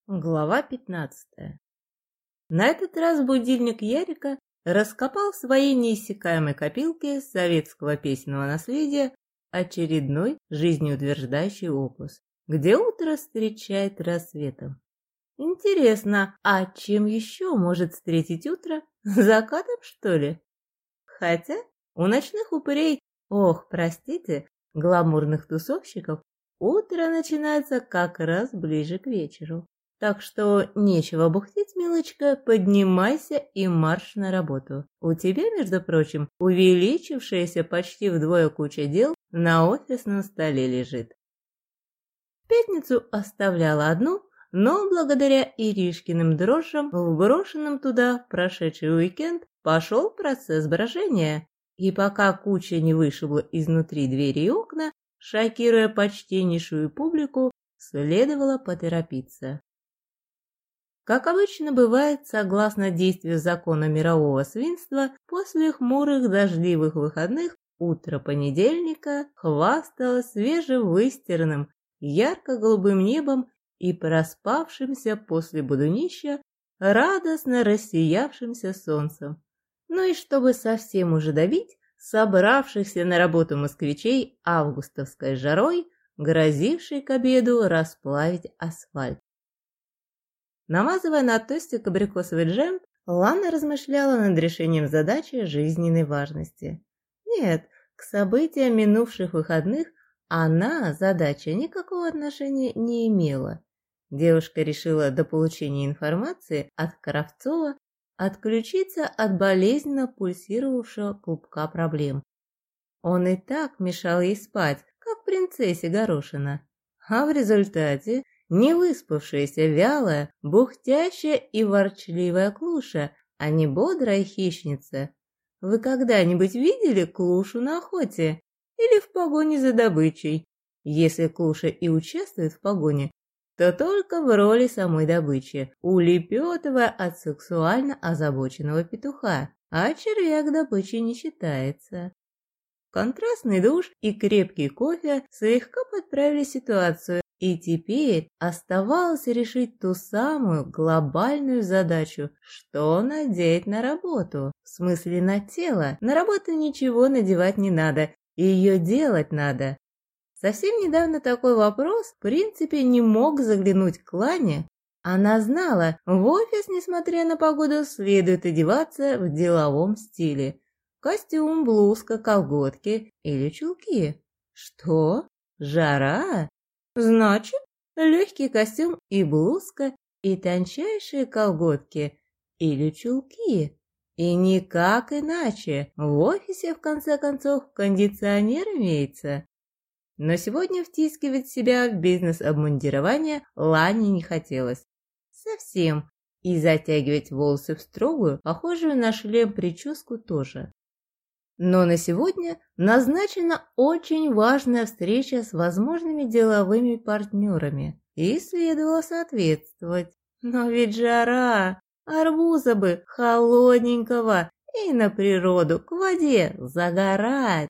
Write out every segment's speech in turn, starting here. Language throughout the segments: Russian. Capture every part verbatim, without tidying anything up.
Глава пятнадцатая. На этот раз будильник Ярика раскопал в своей неиссякаемой копилке советского песенного наследия очередной жизнеутверждающий опус, где утро встречает рассветом. Интересно, а чем еще может встретить утро? Закатом, что ли? Хотя у ночных упырей, ох, простите, гламурных тусовщиков, утро начинается как раз ближе к вечеру. Так что нечего бухтеть, милочка, поднимайся и марш на работу. У тебя, между прочим, увеличившаяся почти вдвое куча дел на офисном столе лежит. В пятницу оставляла одну, но благодаря Иришкиным дрожжам, вброшенным туда в прошедший уикенд, пошел процесс брожения. И пока куча не вышибла изнутри двери и окна, шокируя почтеннейшую публику, следовало поторопиться. Как обычно бывает, согласно действию закона мирового свинства, после хмурых дождливых выходных утро понедельника хвасталось свежевыстиранным, ярко-голубым небом и проспавшимся после будунища, радостно рассиявшимся солнцем. Ну и чтобы совсем уже добить собравшихся на работу москвичей августовской жарой, грозившей к обеду расплавить асфальт. Намазывая на тостик абрикосовый джем, Лана размышляла над решением задачи жизненной важности. Нет, к событиям минувших выходных она, задача, никакого отношения не имела. Девушка решила до получения информации от Кравцова отключиться от болезненно пульсировавшего клубка проблем. Он и так мешал ей спать, как принцессе Горошина. А в результате невыспавшаяся, вялая, бухтящая и ворчливая клуша, а не бодрая хищница. Вы когда-нибудь видели клушу на охоте или в погоне за добычей? Если клуша и участвует в погоне, то только в роли самой добычи, улепетывая от сексуально озабоченного петуха, а червяк добычей не считается. Контрастный душ и крепкий кофе слегка подправили ситуацию, и теперь оставалось решить ту самую глобальную задачу, что надеть на работу. В смысле на тело. На работу ничего надевать не надо, ее делать надо. Совсем недавно такой вопрос, в принципе, не мог заглянуть к Лане. Она знала, в офис, несмотря на погоду, следует одеваться в деловом стиле. Костюм, блузка, колготки или чулки. Что? Жара? Значит, легкий костюм и блузка, и тончайшие колготки или чулки. И никак иначе. В офисе, в конце концов, кондиционер имеется. Но сегодня втискивать себя в бизнес-обмундирование Лане не хотелось. Совсем. И затягивать волосы в строгую, похожую на шлем прическу тоже. Но на сегодня назначена очень важная встреча с возможными деловыми партнерами, и следовало соответствовать. Но ведь жара, арбуза бы холодненького и на природу, к воде, загорать.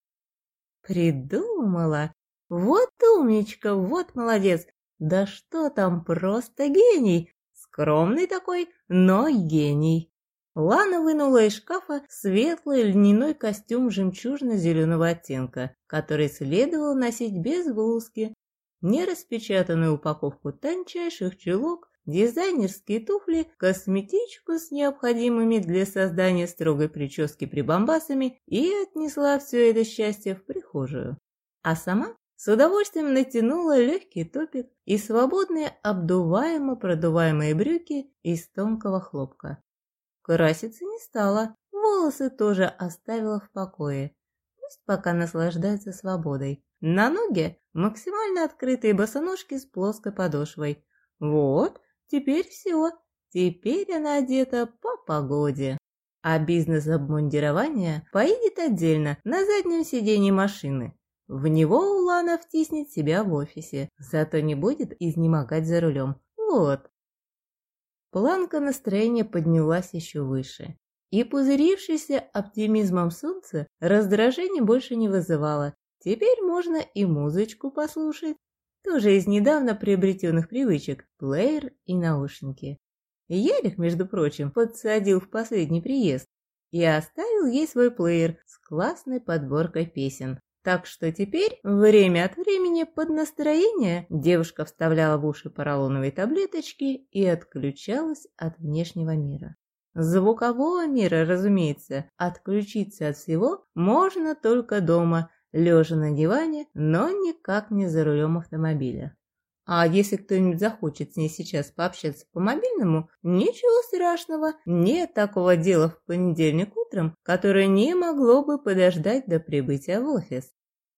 Придумала. Вот умничка, вот молодец. Да что там, просто гений. Скромный такой, но гений. Лана вынула из шкафа светлый льняной костюм жемчужно-зеленого оттенка, который следовало носить без блузки, нераспечатанную упаковку тончайших чулок, дизайнерские туфли, косметичку с необходимыми для создания строгой прически прибамбасами и отнесла все это счастье в прихожую. А сама с удовольствием натянула легкий топик и свободные обдуваемо-продуваемые брюки из тонкого хлопка. Краситься не стала, волосы тоже оставила в покое. Пусть пока наслаждается свободой. На ноги максимально открытые босоножки с плоской подошвой. Вот, теперь все. Теперь она одета по погоде. А бизнес-обмундирование поедет отдельно на заднем сиденье машины. В него Улана втиснет себя в офисе, зато не будет изнемогать за рулем. Вот. Планка настроения поднялась еще выше, и пузырившееся оптимизмом солнце раздражения больше не вызывало. Теперь можно и музычку послушать. тоже из недавно приобретенных привычек, плеер и наушники. Ярик, между прочим, подсадил в последний приезд и оставил ей свой плеер с классной подборкой песен. Так что теперь, время от времени, под настроение, девушка вставляла в уши поролоновые таблеточки и отключалась от внешнего мира. Звукового мира, разумеется, отключиться от всего можно только дома, лежа на диване, но никак не за рулем автомобиля. А если кто-нибудь захочет с ней сейчас пообщаться по мобильному, ничего страшного, нет такого дела в понедельник утром, которое не могло бы подождать до прибытия в офис.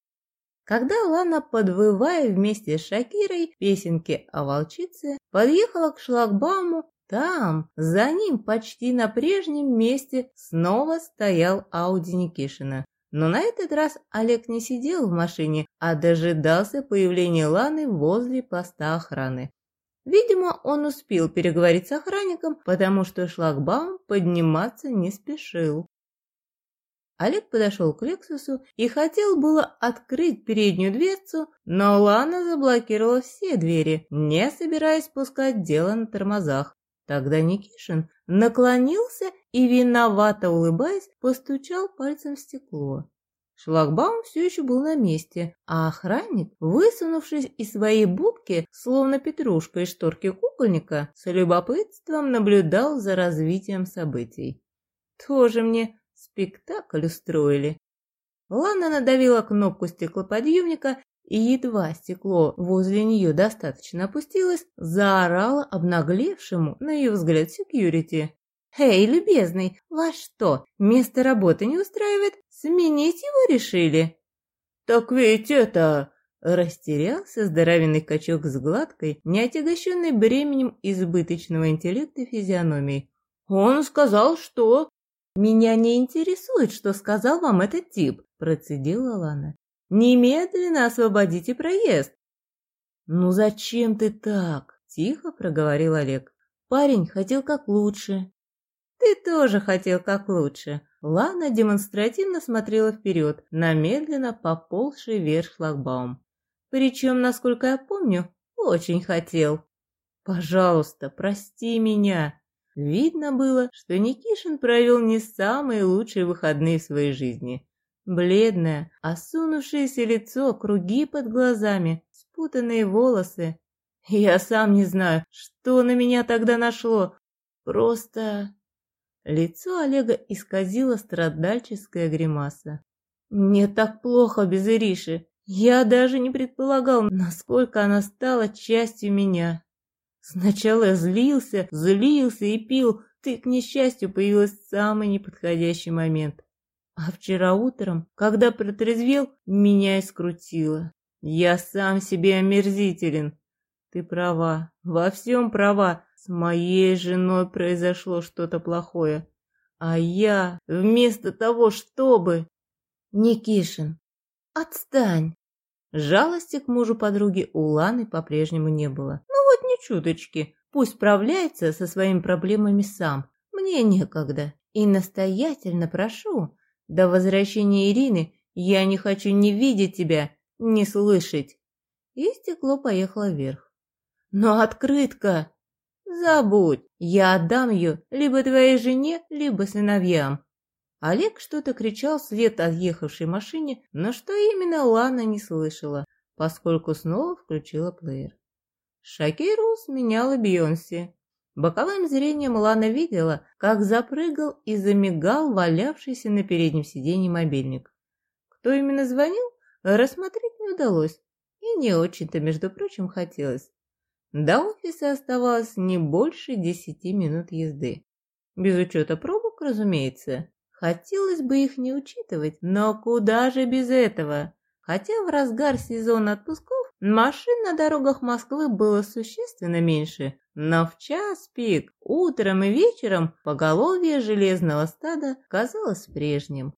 Когда Лана, подвывая вместе с Шакирой песенки о волчице, подъехала к шлагбауму, там, за ним, почти на прежнем месте, снова стоял Ауди Никишина. Но на этот раз Олег не сидел в машине, а дожидался появления Ланы возле поста охраны. Видимо, он успел переговорить с охранником, потому что шлагбаум подниматься не спешил. Олег подошел к Лексусу и хотел было открыть переднюю дверцу, но Лана заблокировала все двери, не собираясь пускать дело на тормозах. Тогда Никишин наклонился и, виновато улыбаясь, постучал пальцем в стекло. Шлагбаум все еще был на месте, а охранник, высунувшись из своей будки, словно петрушка из шторки кукольника, с любопытством наблюдал за развитием событий. Тоже мне спектакль устроили. Лана надавила кнопку стеклоподъемника, и едва стекло возле нее достаточно опустилось, заорала обнаглевшему, на ее взгляд, секьюрити. «Эй, любезный, вас что, место работы не устраивает? Сменить его решили?» «Так ведь это...» Растерялся здоровенный качок с гладкой, не отягощенной бременем избыточного интеллекта физиономией. «Он сказал, что...» «Меня не интересует, что сказал вам этот тип», – процедила Лана. «Немедленно освободите проезд». «Ну зачем ты так?» – тихо проговорил Олег. «Парень хотел как лучше». «Ты тоже хотел как лучше». Лана демонстративно смотрела вперед, на медленно поползший вверх шлагбаум. «Причем, насколько я помню, очень хотел». «Пожалуйста, прости меня». Видно было, что Никишин провел не самые лучшие выходные в своей жизни. Бледное, осунувшееся лицо, круги под глазами, спутанные волосы. Я сам не знаю, что на меня тогда нашло. Просто... Лицо Олега исказило страдальческая гримаса. Мне так плохо без Ириши. Я даже не предполагал, насколько она стала частью меня. Сначала я злился, злился и пил. Ты, к несчастью, появилась в самый неподходящий момент. А вчера утром, когда протрезвел, меня и скрутило. Я сам себе омерзителен. Ты права, во всем права. С моей женой произошло что-то плохое. А я, вместо того, чтобы... Никишин, отстань. Жалости к мужу подруги у Ланы по-прежнему не было. Ну вот ни чуточки. Пусть справляется со своими проблемами сам. Мне некогда. И настоятельно прошу, до возвращения Ирины я не хочу ни видеть тебя, ни слышать. И стекло поехало вверх. Но открытка... Забудь, я отдам ее либо твоей жене, либо сыновьям. Олег что-то кричал вслед отъехавшей машине, но что именно Лана не слышала, поскольку снова включила плеер. Шакиру сменяла Бейонсе. Боковым зрением Лана видела, как запрыгал и замигал валявшийся на переднем сиденье мобильник. Кто именно звонил, рассмотреть не удалось, и не очень-то, между прочим, хотелось. До офиса оставалось не больше десяти минут езды. Без учета пробок, разумеется. Хотелось бы их не учитывать, но куда же без этого? Хотя в разгар сезона отпусков машин на дорогах Москвы было существенно меньше, но в час пик, утром и вечером поголовье железного стада казалось прежним.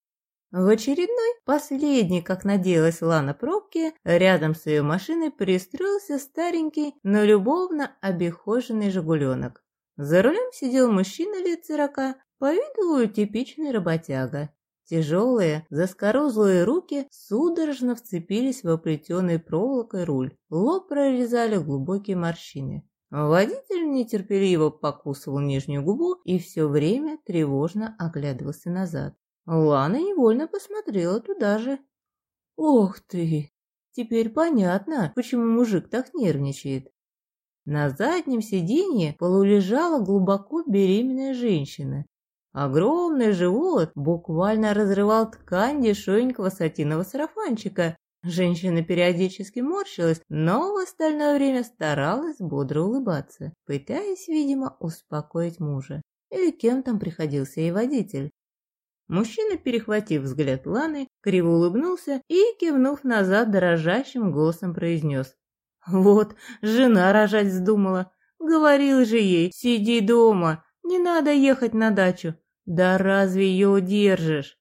В очередной, последней, как надеялась Лана, пробке, рядом с ее машиной пристроился старенький, но любовно обихоженный «Жигуленок». За рулем сидел мужчина лет сорока, по виду типичный работяга. Тяжелые, заскорузлые руки судорожно вцепились в оплетенный проволокой руль. Лоб прорезали глубокие морщины. Водитель нетерпеливо покусывал нижнюю губу и все время тревожно оглядывался назад. Лана невольно посмотрела туда же. «Ох ты! Теперь понятно, почему мужик так нервничает». На заднем сиденье полулежала глубоко беременная женщина. Огромный живот буквально разрывал ткань дешевенького сатинового сарафанчика. Женщина периодически морщилась, но в остальное время старалась бодро улыбаться, пытаясь, видимо, успокоить мужа. Или кем там приходился ей водитель. Мужчина, перехватив взгляд Ланы, криво улыбнулся и, кивнув назад, дрожащим голосом произнес: «Вот, жена рожать вздумала. Говорил же ей, сиди дома, не надо ехать на дачу. Да разве ее удержишь?»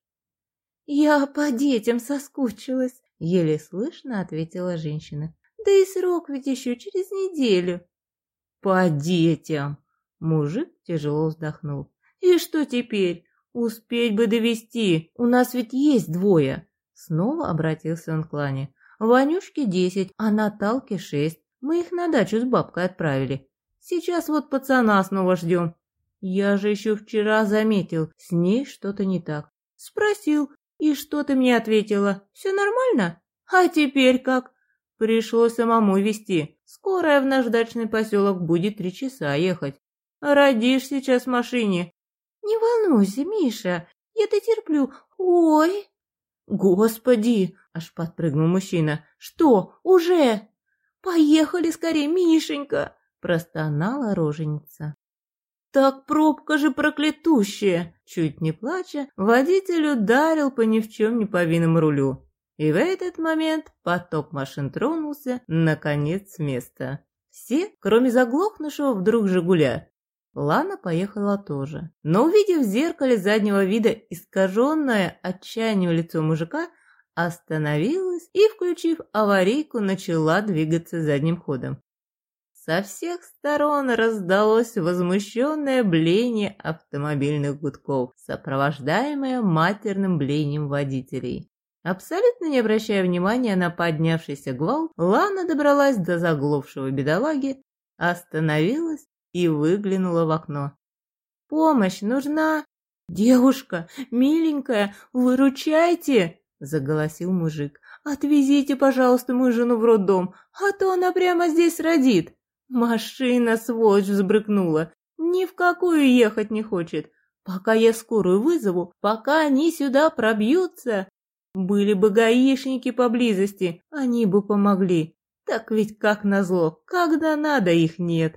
«Я по детям соскучилась», — еле слышно ответила женщина. «Да и срок ведь еще через неделю». «По детям!» — мужик тяжело вздохнул. «И что теперь? Успеть бы довести, у нас ведь есть двое». Снова обратился он к Лане. «Ванюшке десять, а Наталке шесть. Мы их на дачу с бабкой отправили. Сейчас вот пацана снова ждем. Я же еще вчера заметил, с ней что-то не так. Спросил, и что ты мне ответила? Все нормально? А теперь как? Пришлось самому везти. Скоро в наш дачный поселок будет три часа ехать. Родишь сейчас в машине». «Не волнуйся, Миша, я дотерплю. Ой!» «Господи!» — аж подпрыгнул мужчина. «Что, уже?» «Поехали скорее, Мишенька!» — простонала роженица. «Так пробка же проклятущая!» Чуть не плача, водитель ударил по ни в чем не повинному рулю. И в этот момент поток машин тронулся, наконец, с места. Все, кроме заглохнувшего вдруг «Жигуля». Лана поехала тоже. Но, увидев в зеркале заднего вида искаженное отчаянием лицо мужика, остановилась и, включив аварийку, начала двигаться задним ходом. Со всех сторон раздалось возмущенное блеяние автомобильных гудков, сопровождаемое матерным блеянием водителей. Абсолютно не обращая внимания на поднявшийся гвалт, Лана добралась до заглохшего бедолаги, остановилась и выглянула в окно. «Помощь нужна?» «Девушка, миленькая, выручайте!» — заголосил мужик. «Отвезите, пожалуйста, мою жену в роддом, а то она прямо здесь родит. Машина, сволочь, взбрыкнула, ни в какую ехать не хочет. Пока я скорую вызову, пока они сюда пробьются. Были бы гаишники поблизости, они бы помогли. Так ведь как назло, когда надо, их нет».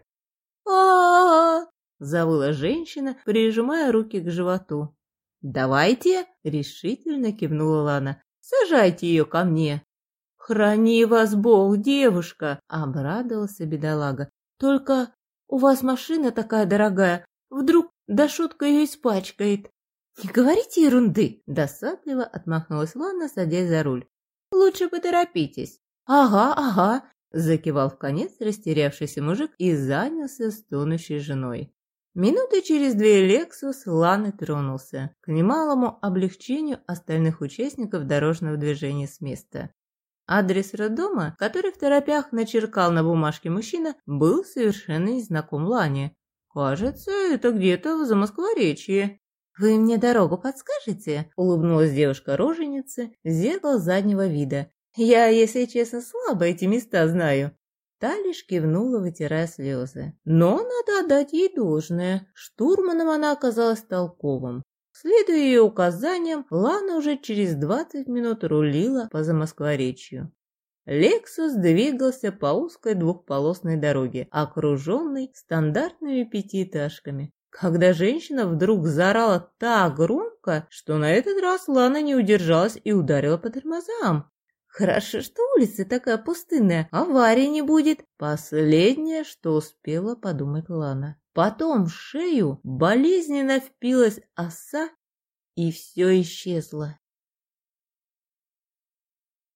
«А-а-а!» — завыла женщина, прижимая руки к животу. «Давайте!» — решительно кивнула Лана. «Сажайте ее ко мне!» «Храни вас Бог, девушка!» — обрадовался бедолага. «Только у вас машина такая дорогая, вдруг Дашутка ее испачкает». «Не говорите ерунды!» — досадливо отмахнулась Лана, садясь за руль. «Лучше поторопитесь». «Ага, ага!» — закивал вконец растерявшийся мужик и занялся стонущей женой. Минуты через две «Лексус» Ланы тронулся, к немалому облегчению остальных участников дорожного движения с места. Адрес роддома, который в торопях начеркал на бумажке мужчина, был совершенно незнаком Лане. «Кажется, это где-то в Замоскворечье». «Вы мне дорогу подскажете?» — улыбнулась девушка-роженица в зеркало заднего вида. «Я, если честно, слабо эти места знаю». Та лишь кивнула, вытирая слезы. Но надо отдать ей должное. Штурманом она оказалась толковым. Следуя ее указаниям, Лана уже через двадцать минут рулила по Замоскворечью. «Лексус» двигался по узкой двухполосной дороге, окруженной стандартными пятиэтажками. Когда женщина вдруг заорала так громко, что на этот раз Лана не удержалась и ударила по тормозам. Хорошо, что улица такая пустынная, аварии не будет. Последнее, что успела подумать Лана. Потом в шею болезненно впилась оса, и все исчезло.